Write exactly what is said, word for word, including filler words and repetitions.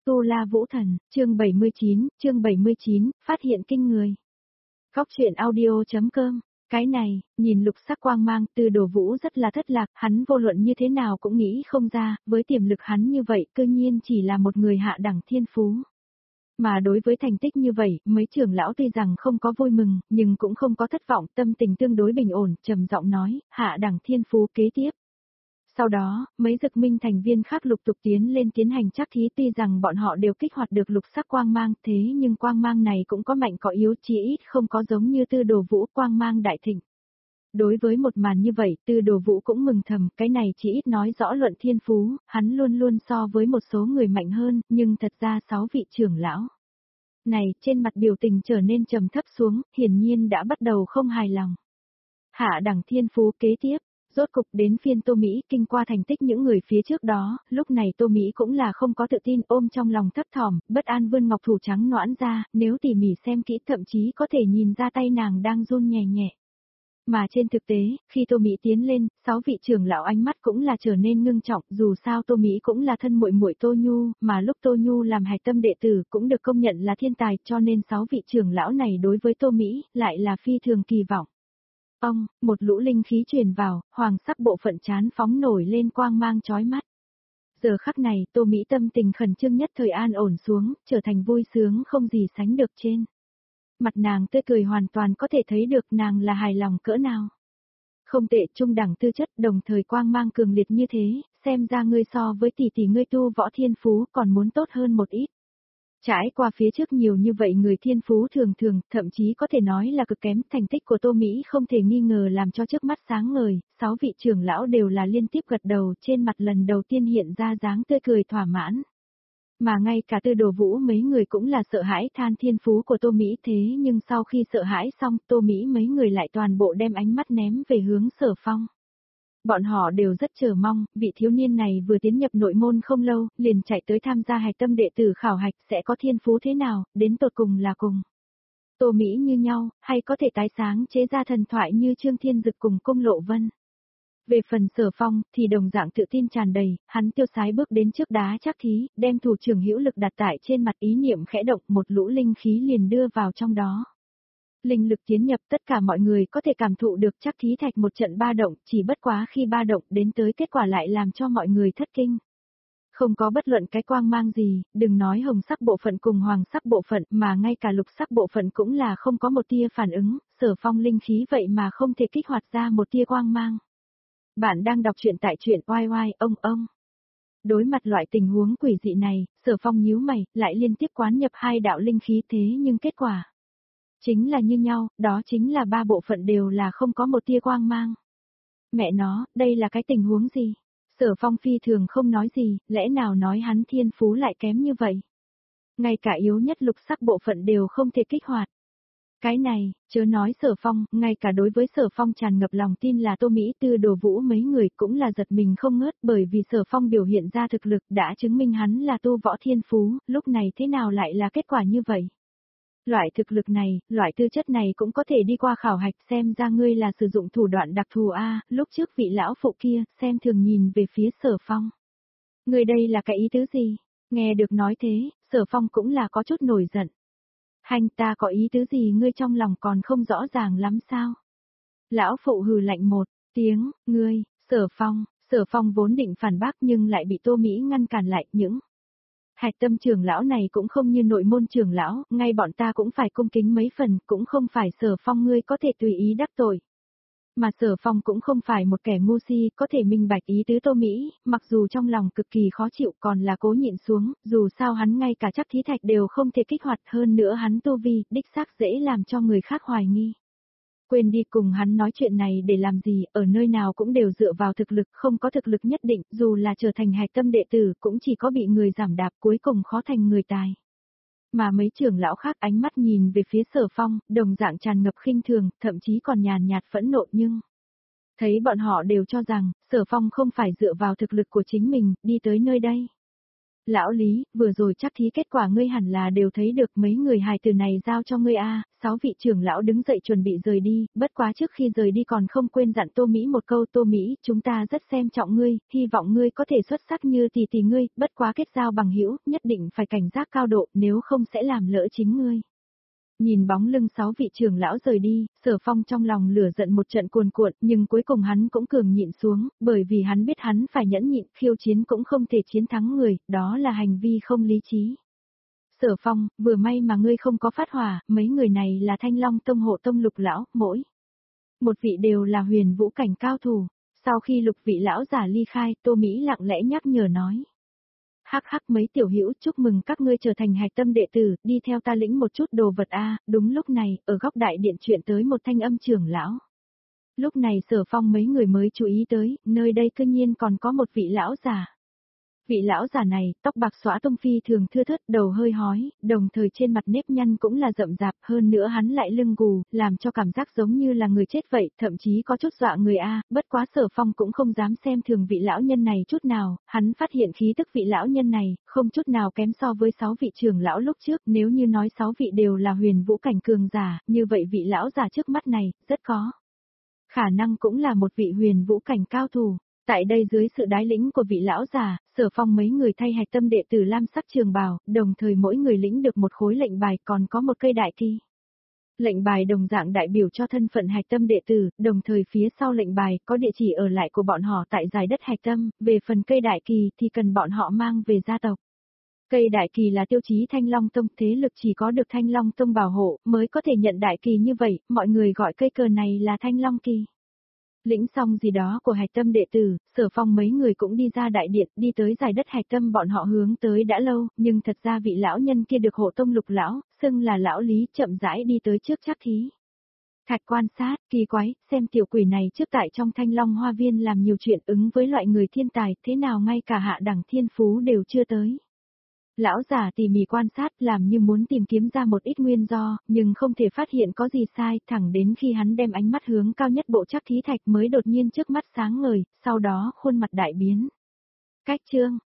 Tu La Vũ Thần, chương bảy mươi chín, chương bảy mươi chín, phát hiện kinh người. Góc truyện audio.com, cái này, nhìn lục sắc quang mang, Tư Đồ Vũ rất là thất lạc, hắn vô luận như thế nào cũng nghĩ không ra, với tiềm lực hắn như vậy, cư nhiên chỉ là một người hạ đẳng thiên phú. Mà đối với thành tích như vậy, mấy trưởng lão tuy rằng không có vui mừng, nhưng cũng không có thất vọng, tâm tình tương đối bình ổn, trầm giọng nói, hạ đẳng thiên phú kế tiếp. Sau đó, mấy dực minh thành viên khác lục tục tiến lên tiến hành trắc thí, tuy rằng bọn họ đều kích hoạt được lục sắc quang mang, thế nhưng quang mang này cũng có mạnh có yếu, chỉ ít không có giống như Tư Đồ Vũ quang mang đại thịnh. Đối với một màn như vậy, Tư Đồ Vũ cũng mừng thầm, cái này chỉ ít nói rõ luận thiên phú, hắn luôn luôn so với một số người mạnh hơn, nhưng thật ra sáu vị trưởng lão này trên mặt biểu tình trở nên trầm thấp xuống, hiển nhiên đã bắt đầu không hài lòng. Hạ đẳng thiên phú kế tiếp. Rốt cục đến phiên Tô Mỹ, kinh qua thành tích những người phía trước đó, lúc này Tô Mỹ cũng là không có tự tin, ôm trong lòng thấp thỏm, bất an vươn ngọc thủ trắng noãn ra, nếu tỉ mỉ xem kỹ thậm chí có thể nhìn ra tay nàng đang run nhẹ nhẹ. Mà trên thực tế, khi Tô Mỹ tiến lên, sáu vị trưởng lão ánh mắt cũng là trở nên ngưng trọng, dù sao Tô Mỹ cũng là thân muội muội Tô Nhu, mà lúc Tô Nhu làm hạch tâm đệ tử cũng được công nhận là thiên tài, cho nên sáu vị trưởng lão này đối với Tô Mỹ lại là phi thường kỳ vọng. Ông, một lũ linh khí truyền vào, hoàng sắc bộ phận chán phóng nổi lên quang mang chói mắt. Giờ khắc này, Tô Mỹ tâm tình khẩn trương nhất thời an ổn xuống, trở thành vui sướng không gì sánh được trên. Mặt nàng tươi cười hoàn toàn có thể thấy được nàng là hài lòng cỡ nào. Không tệ, trung đẳng tư chất, đồng thời quang mang cường liệt như thế, xem ra ngươi so với tỷ tỷ ngươi tu võ thiên phú còn muốn tốt hơn một ít. Trải qua phía trước nhiều như vậy người thiên phú thường thường, thậm chí có thể nói là cực kém, thành tích của Tô Mỹ không thể nghi ngờ làm cho trước mắt sáng ngời, sáu vị trưởng lão đều là liên tiếp gật đầu, trên mặt lần đầu tiên hiện ra dáng tươi cười thỏa mãn. Mà ngay cả Tư Đồ Vũ mấy người cũng là sợ hãi than thiên phú của Tô Mỹ, thế nhưng sau khi sợ hãi xong, Tô Mỹ mấy người lại toàn bộ đem ánh mắt ném về hướng Sở Phong. Bọn họ đều rất chờ mong, vị thiếu niên này vừa tiến nhập nội môn không lâu, liền chạy tới tham gia hạch tâm đệ tử khảo hạch sẽ có thiên phú thế nào, đến tột cùng là cùng. Tô Mỹ như nhau, hay có thể tái sáng chế ra thần thoại như Trương Thiên Dực cùng Cung Lộ Vân. Về phần Sở Phong, thì đồng dạng tự tin tràn đầy, hắn tiêu sái bước đến trước đá trắc thí, đem thủ trưởng hữu lực đặt tại trên mặt, ý niệm khẽ động, một lũ linh khí liền đưa vào trong đó. Linh lực tiến nhập, tất cả mọi người có thể cảm thụ được trắc thí thạch một trận ba động, chỉ bất quá khi ba động đến tới kết quả lại làm cho mọi người thất kinh. Không có bất luận cái quang mang gì, đừng nói hồng sắc bộ phận cùng hoàng sắc bộ phận, mà ngay cả lục sắc bộ phận cũng là không có một tia phản ứng, Sở Phong linh khí vậy mà không thể kích hoạt ra một tia quang mang. Bạn đang đọc truyện tại truyện oai oai ông ông. Đối mặt loại tình huống quỷ dị này, Sở Phong nhíu mày, lại liên tiếp quán nhập hai đạo linh khí, thế nhưng kết quả chính là như nhau, đó chính là ba bộ phận đều là không có một tia quang mang. Mẹ nó, đây là cái tình huống gì? Sở Phong phi thường không nói gì, lẽ nào nói hắn thiên phú lại kém như vậy? Ngay cả yếu nhất lục sắc bộ phận đều không thể kích hoạt. Cái này, chớ nói Sở Phong, ngay cả đối với Sở Phong tràn ngập lòng tin là Tô Mỹ, Tư Đồ Vũ mấy người cũng là giật mình không ngớt, bởi vì Sở Phong biểu hiện ra thực lực đã chứng minh hắn là tu võ thiên phú, lúc này thế nào lại là kết quả như vậy? Loại thực lực này, loại tư chất này cũng có thể đi qua khảo hạch, xem ra ngươi là sử dụng thủ đoạn đặc thù a. Lúc trước vị lão phụ kia, xem thường nhìn về phía Sở Phong. Ngươi đây là cái ý tứ gì? Nghe được nói thế, Sở Phong cũng là có chút nổi giận. Hành ta có ý tứ gì ngươi trong lòng còn không rõ ràng lắm sao? Lão phụ hừ lạnh một tiếng, ngươi, Sở Phong, Sở Phong vốn định phản bác nhưng lại bị Tô Mỹ ngăn cản lại, những hạch tâm trưởng lão này cũng không như nội môn trưởng lão, ngay bọn ta cũng phải cung kính mấy phần, cũng không phải Sở Phong ngươi có thể tùy ý đắc tội. Mà Sở Phong cũng không phải một kẻ ngu si, có thể minh bạch ý tứ Tô Mỹ, mặc dù trong lòng cực kỳ khó chịu còn là cố nhịn xuống, dù sao hắn ngay cả chắc thí thạch đều không thể kích hoạt, hơn nữa hắn tu vi, đích xác dễ làm cho người khác hoài nghi. Quên đi, cùng hắn nói chuyện này để làm gì, ở nơi nào cũng đều dựa vào thực lực, không có thực lực nhất định, dù là trở thành hạch tâm đệ tử cũng chỉ có bị người giảm đạp, cuối cùng khó thành người tài. Mà mấy trưởng lão khác ánh mắt nhìn về phía Sở Phong, đồng dạng tràn ngập khinh thường, thậm chí còn nhàn nhạt phẫn nộ, nhưng thấy bọn họ đều cho rằng, Sở Phong không phải dựa vào thực lực của chính mình, đi tới nơi đây. Lão Lý, vừa rồi chắc thí kết quả ngươi hẳn là đều thấy được, mấy người hài từ này giao cho ngươi a. Sáu vị trưởng lão đứng dậy chuẩn bị rời đi, bất quá trước khi rời đi còn không quên dặn Tô Mỹ một câu. Tô Mỹ, chúng ta rất xem trọng ngươi, hy vọng ngươi có thể xuất sắc như tỷ tỷ ngươi, bất quá kết giao bằng hữu, nhất định phải cảnh giác cao độ, nếu không sẽ làm lỡ chính ngươi. Nhìn bóng lưng sáu vị trưởng lão rời đi, Sở Phong trong lòng lửa giận một trận cuồn cuộn, nhưng cuối cùng hắn cũng cường nhịn xuống, bởi vì hắn biết hắn phải nhẫn nhịn, khiêu chiến cũng không thể chiến thắng người, đó là hành vi không lý trí. Sở Phong, vừa may mà ngươi không có phát hỏa, mấy người này là Thanh Long Tông hộ tông Lục lão, mỗi một vị đều là huyền vũ cảnh cao thủ. Sau khi Lục vị lão giả ly khai, Tô Mỹ lặng lẽ nhắc nhở nói. Hắc hắc, mấy tiểu hữu, chúc mừng các ngươi trở thành hạch tâm đệ tử, đi theo ta lĩnh một chút đồ vật a. Đúng lúc này, ở góc đại điện chuyện tới một thanh âm trưởng lão. Lúc này Sở Phong mấy người mới chú ý tới, nơi đây cư nhiên còn có một vị lão già. Vị lão già này, tóc bạc xõa tung phi thường thưa thớt, đầu hơi hói, đồng thời trên mặt nếp nhăn cũng là rậm rạp, hơn nữa hắn lại lưng gù, làm cho cảm giác giống như là người chết vậy, thậm chí có chút dọa người a. Bất quá Sở Phong cũng không dám xem thường vị lão nhân này chút nào, hắn phát hiện khí tức vị lão nhân này, không chút nào kém so với sáu vị trưởng lão lúc trước, nếu như nói sáu vị đều là huyền vũ cảnh cường giả, như vậy vị lão già trước mắt này, rất có khả năng cũng là một vị huyền vũ cảnh cao thủ. Tại đây dưới sự đái lĩnh của vị lão già, Sở Phong mấy người thay hạch tâm đệ tử lam sắc trường bào, đồng thời mỗi người lĩnh được một khối lệnh bài, còn có một cây đại kỳ. Lệnh bài đồng dạng đại biểu cho thân phận hạch tâm đệ tử, đồng thời phía sau lệnh bài có địa chỉ ở lại của bọn họ tại giải đất hạch tâm, về phần cây đại kỳ thì cần bọn họ mang về gia tộc. Cây đại kỳ là tiêu chí Thanh Long Tông, thế lực chỉ có được Thanh Long Tông bảo hộ mới có thể nhận đại kỳ như vậy, mọi người gọi cây cờ này là Thanh Long Kỳ. Lĩnh xong gì đó của hạch tâm đệ tử, Sở Phong mấy người cũng đi ra đại điện, đi tới giải đất hạch tâm bọn họ hướng tới đã lâu, nhưng thật ra vị lão nhân kia được hộ tông Lục lão, xưng là lão Lý, chậm rãi đi tới trước chắc thí. Thạch quan sát, kỳ quái, xem tiểu quỷ này trước tại trong Thanh Long Hoa Viên làm nhiều chuyện ứng với loại người thiên tài, thế nào ngay cả hạ đẳng thiên phú đều chưa tới. Lão giả tỉ mỉ quan sát làm như muốn tìm kiếm ra một ít nguyên do, nhưng không thể phát hiện có gì sai, thẳng đến khi hắn đem ánh mắt hướng cao nhất bộ chắc thí thạch mới đột nhiên trước mắt sáng ngời, sau đó khuôn mặt đại biến. Cách chương,